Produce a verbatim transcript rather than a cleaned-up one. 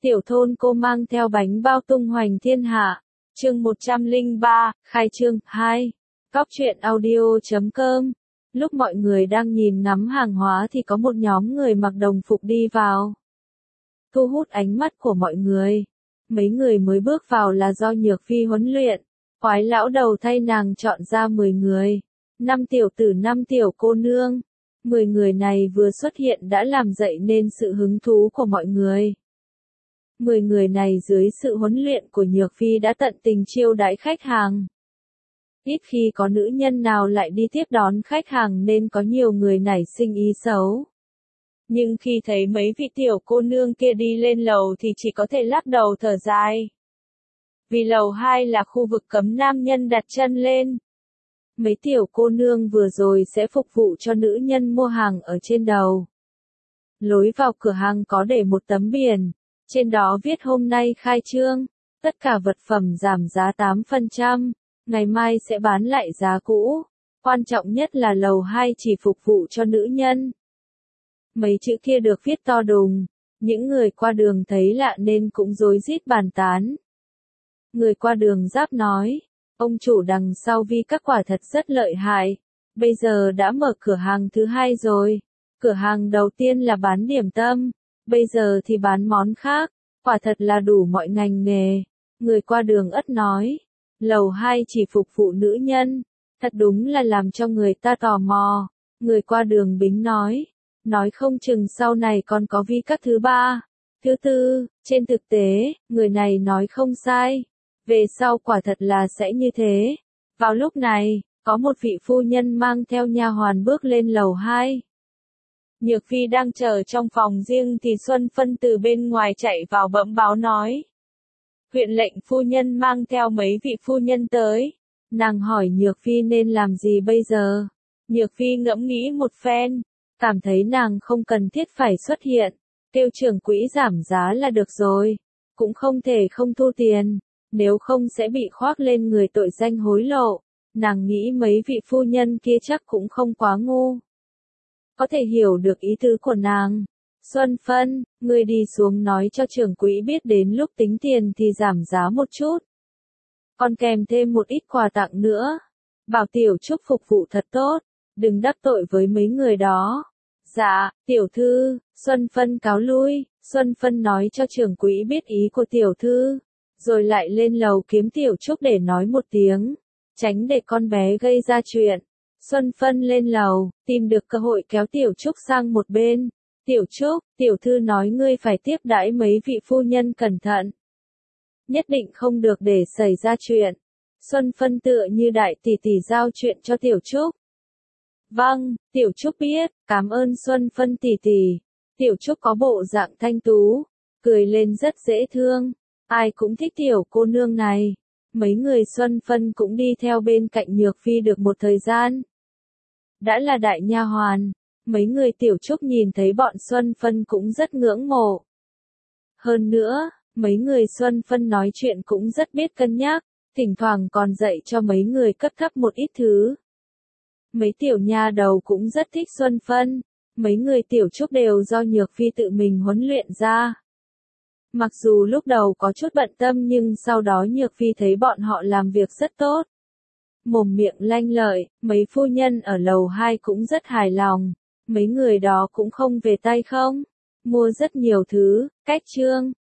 Tiểu thôn cô mang theo bánh bao tung hoành thiên hạ. Chương một trăm lẻ ba, khai trương hai. Cóc truyện audio chấm com. Lúc mọi người đang nhìn ngắm hàng hóa thì có một nhóm người mặc đồng phục đi vào, thu hút ánh mắt của mọi người. Mấy người mới bước vào là do Nhược Phi huấn luyện. Quái lão đầu thay nàng chọn ra mười người. Năm tiểu tử năm tiểu cô nương. mười người này vừa xuất hiện đã làm dậy nên sự hứng thú của mọi người. mười người này dưới sự huấn luyện của Nhược Phi đã tận tình chiêu đãi khách hàng. Ít khi có nữ nhân nào lại đi tiếp đón khách hàng nên có nhiều người nảy sinh ý xấu. Nhưng khi thấy mấy vị tiểu cô nương kia đi lên lầu thì chỉ có thể lắc đầu thở dài. Vì lầu hai là khu vực cấm nam nhân đặt chân lên. Mấy tiểu cô nương vừa rồi sẽ phục vụ cho nữ nhân mua hàng ở trên đầu. Lối vào cửa hàng có để một tấm biển. Trên đó viết hôm nay khai trương, tất cả vật phẩm giảm giá tám phần trăm, ngày mai sẽ bán lại giá cũ. Quan trọng nhất là lầu hai chỉ phục vụ cho nữ nhân. Mấy chữ kia được viết to đùng, những người qua đường thấy lạ nên cũng rối rít bàn tán. Người qua đường giáp nói, ông chủ đằng sau vi các quả thật rất lợi hại, bây giờ đã mở cửa hàng thứ hai rồi. Cửa hàng đầu tiên là bán điểm tâm, bây giờ thì bán món khác, quả thật là đủ mọi ngành nghề. Người qua đường ất nói, lầu hai chỉ phục vụ nữ nhân, thật đúng là làm cho người ta tò mò. Người qua đường bính nói, nói không chừng sau này còn có vi các thứ ba, thứ tư. Trên thực tế, người này nói không sai, về sau quả thật là sẽ như thế. Vào lúc này, có một vị phu nhân mang theo nha hoàn bước lên lầu hai. Nhược Phi đang chờ trong phòng riêng thì Xuân Phân từ bên ngoài chạy vào bẩm báo nói. Huyện lệnh phu nhân mang theo mấy vị phu nhân tới. Nàng hỏi Nhược Phi nên làm gì bây giờ. Nhược Phi ngẫm nghĩ một phen, cảm thấy nàng không cần thiết phải xuất hiện, kêu trưởng quỹ giảm giá là được rồi, cũng không thể không thu tiền, nếu không sẽ bị khoác lên người tội danh hối lộ. Nàng nghĩ mấy vị phu nhân kia chắc cũng không quá ngu, có thể hiểu được ý tứ của nàng. Xuân Phân, ngươi đi xuống nói cho trưởng quỹ biết đến lúc tính tiền thì giảm giá một chút. Còn kèm thêm một ít quà tặng nữa. Bảo Tiểu Trúc phục vụ thật tốt, đừng đắc tội với mấy người đó. Dạ, tiểu thư. Xuân Phân cáo lui. Xuân Phân nói cho trưởng quỹ biết ý của tiểu thư, rồi lại lên lầu kiếm Tiểu Trúc để nói một tiếng, tránh để con bé gây ra chuyện. Xuân Phân lên lầu, tìm được cơ hội kéo Tiểu Trúc sang một bên. Tiểu Trúc, tiểu thư nói ngươi phải tiếp đãi mấy vị phu nhân cẩn thận. Nhất định không được để xảy ra chuyện. Xuân Phân tựa như đại tỷ tỷ giao chuyện cho Tiểu Trúc. Vâng, Tiểu Trúc biết, cảm ơn Xuân Phân tỷ tỷ. Tiểu Trúc có bộ dạng thanh tú, cười lên rất dễ thương. Ai cũng thích tiểu cô nương này. Mấy người Xuân Phân cũng đi theo bên cạnh Nhược Phi được một thời gian. Đã là đại nha hoàn, mấy người Tiểu Trúc nhìn thấy bọn Xuân Phân cũng rất ngưỡng mộ. Hơn nữa, mấy người Xuân Phân nói chuyện cũng rất biết cân nhắc, thỉnh thoảng còn dạy cho mấy người cấp thấp một ít thứ. Mấy tiểu nha đầu cũng rất thích Xuân Phân, mấy người Tiểu Trúc đều do Nhược Phi tự mình huấn luyện ra. Mặc dù lúc đầu có chút bận tâm nhưng sau đó Nhược Phi thấy bọn họ làm việc rất tốt. Mồm miệng lanh lợi, mấy phu nhân ở lầu hai cũng rất hài lòng. Mấy người đó cũng không về tay không, mua rất nhiều thứ. Cách chương